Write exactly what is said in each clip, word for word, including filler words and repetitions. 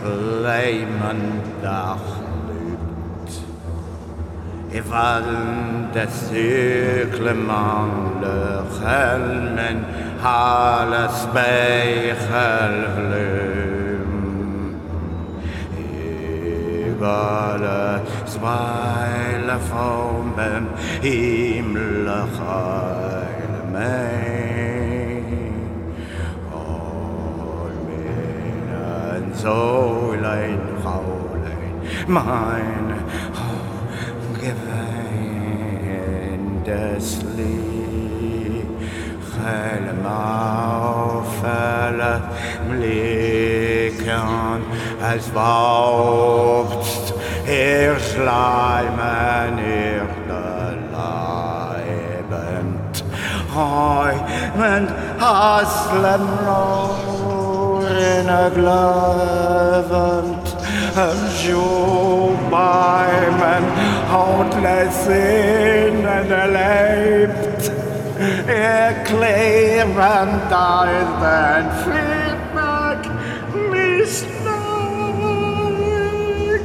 vlijmende gloed. Van de cirkelmande helmen alle spiegelvloem. Über de zwijle vormen himmelig heil mij. Al mijn zolein, gaulein, mijn gewendes Lied, helemaal felle blikken, es waucht, ihr Schleimen, ihr leibend, heimend, haslem rohren, glöwend, Schuhbeimen, Hautles innen lebt, erklären, da ist ein Feedback nicht neu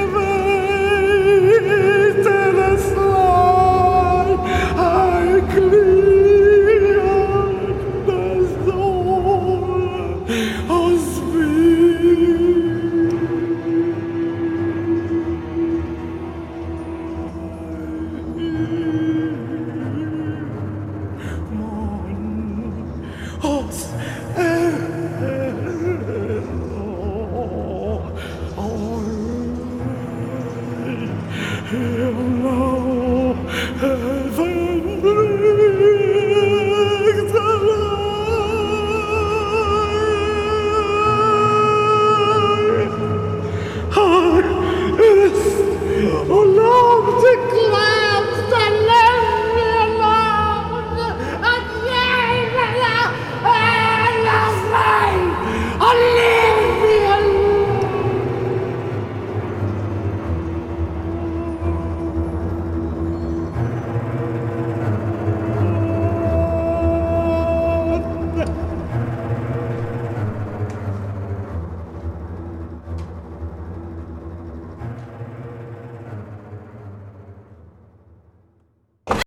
gewesen, das Leid, ein Glied, das Sohn aus Wien. Os